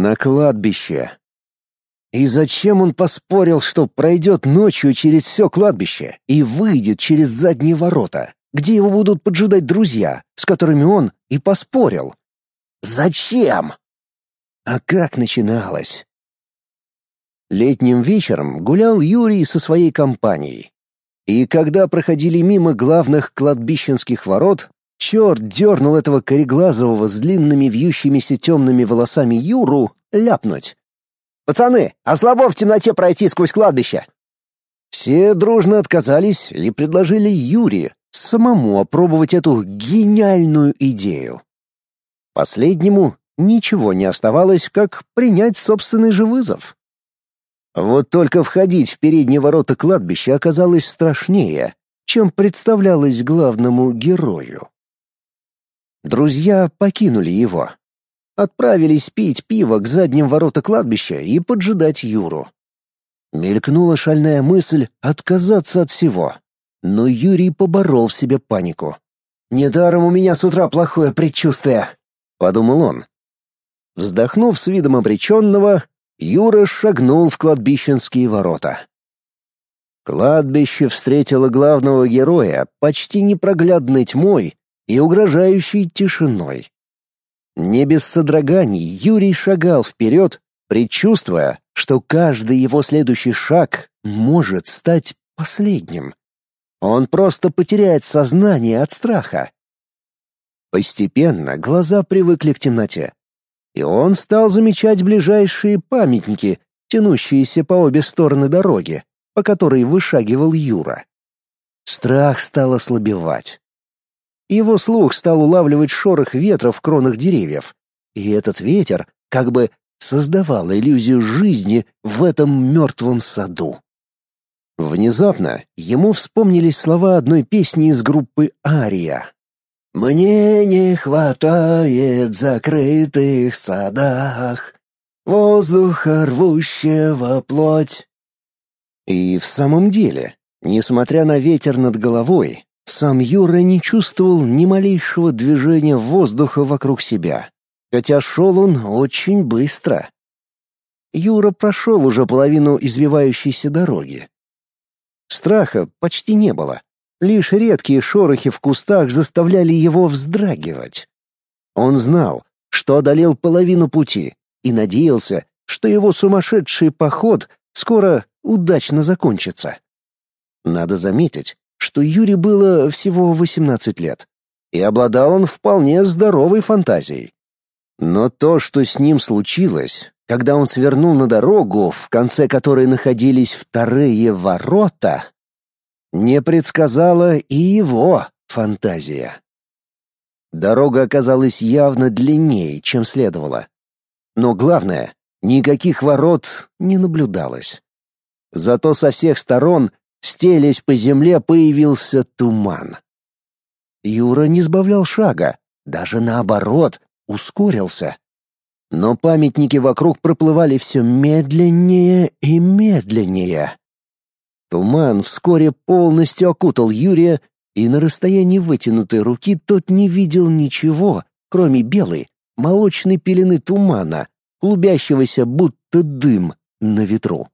На кладбище. И зачем он поспорил, что пройдет ночью через все кладбище и выйдет через задние ворота, где его будут поджидать друзья, с которыми он и поспорил? Зачем? А как начиналось? Летним вечером гулял Юрий со своей компанией. И когда проходили мимо главных кладбищенских ворот, черт дернул этого кореглазового с длинными вьющимися темными волосами Юру ляпнуть. «Пацаны, а слабо в темноте пройти сквозь кладбище?» Все дружно отказались и предложили Юре самому опробовать эту гениальную идею. Последнему ничего не оставалось, как принять собственный же вызов. Вот только входить в передние ворота кладбища оказалось страшнее, чем представлялось главному герою. Друзья покинули его. Отправились пить пиво к задним воротам кладбища и поджидать Юру. Мелькнула шальная мысль отказаться от всего, но Юрий поборол в себе панику. «Недаром у меня с утра плохое предчувствие», — подумал он. Вздохнув с видом обреченного, Юра шагнул в кладбищенские ворота. Кладбище встретило главного героя почти непроглядной тьмой и угрожающей тишиной. Не без содроганий Юрий шагал вперед, предчувствуя, что каждый его следующий шаг может стать последним. Он просто потеряет сознание от страха. Постепенно глаза привыкли к темноте, и он стал замечать ближайшие памятники, тянущиеся по обе стороны дороги, по которой вышагивал Юра. Страх стал ослабевать. Его слух стал улавливать шорох ветра в кронах деревьев, и этот ветер как бы создавал иллюзию жизни в этом мертвом саду. Внезапно ему вспомнились слова одной песни из группы «Ария». «Мне не хватает в закрытых садах воздуха, рвущего плоть». И в самом деле, несмотря на ветер над головой, сам Юра не чувствовал ни малейшего движения воздуха вокруг себя, хотя шел он очень быстро. Юра прошел уже половину извивающейся дороги. Страха почти не было, лишь редкие шорохи в кустах заставляли его вздрагивать. Он знал, что одолел половину пути, и надеялся, что его сумасшедший поход скоро удачно закончится. Надо заметить, что Юре было всего 18 лет, и обладал он вполне здоровой фантазией. Но то, что с ним случилось, когда он свернул на дорогу, в конце которой находились вторые ворота, не предсказала и его фантазия. Дорога оказалась явно длиннее, чем следовало. Но главное, никаких ворот не наблюдалось. Зато со всех сторон, стелясь по земле, появился туман. Юра не сбавлял шага, даже наоборот, ускорился. Но памятники вокруг проплывали все медленнее и медленнее. Туман вскоре полностью окутал Юрия, и на расстоянии вытянутой руки тот не видел ничего, кроме белой, молочной пелены тумана, клубящегося будто дым на ветру.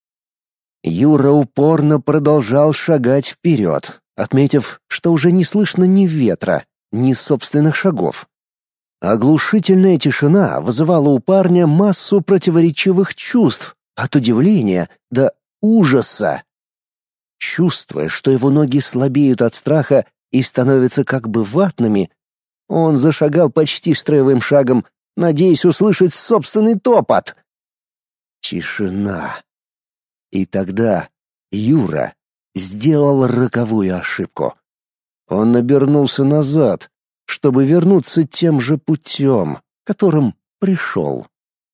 Юра упорно продолжал шагать вперед, отметив, что уже не слышно ни ветра, ни собственных шагов. Оглушительная тишина вызывала у парня массу противоречивых чувств, от удивления до ужаса. Чувствуя, что его ноги слабеют от страха и становятся как бы ватными, он зашагал почти строевым шагом, надеясь услышать собственный топот. Тишина. И тогда Юра сделал роковую ошибку. Он обернулся назад, чтобы вернуться тем же путем, которым пришел.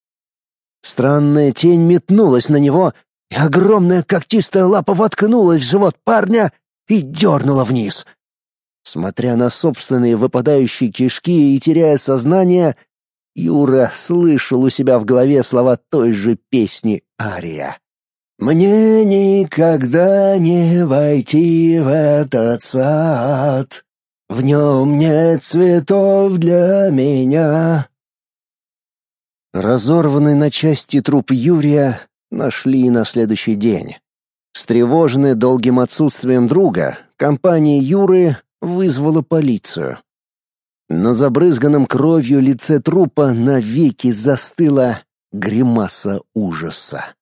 Странная тень метнулась на него, и огромная когтистая лапа воткнулась в живот парня и дернула вниз. Смотря на собственные выпадающие кишки и теряя сознание, Юра слышал у себя в голове слова той же песни «Ария». «Мне никогда не войти в этот сад, в нем нет цветов для меня». Разорванный на части труп Юрия нашли на следующий день. Встревоженная долгим отсутствием друга, компания Юры вызвала полицию. На забрызганном кровью лице трупа навеки застыла гримаса ужаса.